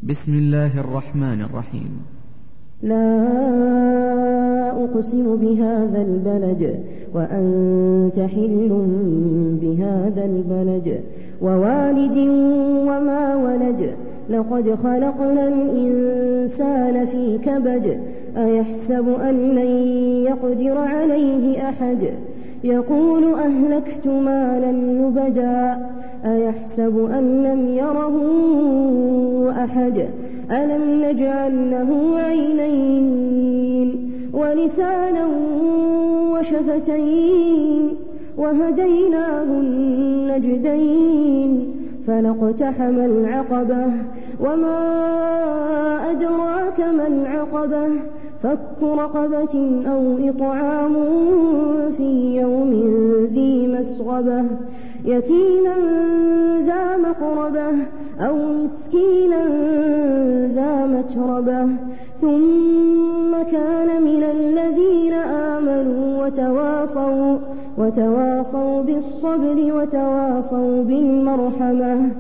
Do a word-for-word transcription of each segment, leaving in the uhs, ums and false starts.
بسم الله الرحمن الرحيم. لا أقسم بهذا البلد وأنت حل بهذا البلد ووالد وما ولد لقد خلقنا الإنسان في كبد أيحسب أن لن يقدر عليه أحد يقول أهلكت مالا لبدا أيحسب أن لم يره أحد ألم نجعل له عينين ولسانا وشفتين وهديناه النجدين فلاقتحم العقبة وما أدراك ما العقبة فك رقبة أو إطعام في يوم ذي مسغبة يتيما ذا مقربة أو مسكينا ذا متربة ثم كان من الذين آمنوا وتواصوا, وتواصوا بالصبر وتواصوا بالمرحمة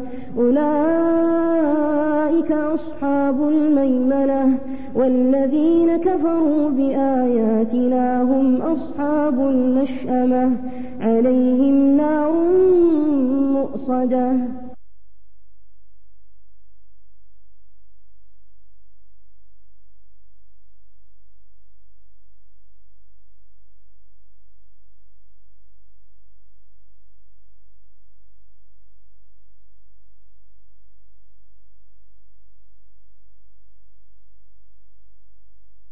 أولئك أصحاب الميمنة والذين كفروا بآياتنا هم أصحاب المشأمة عليهم نار مؤصدة.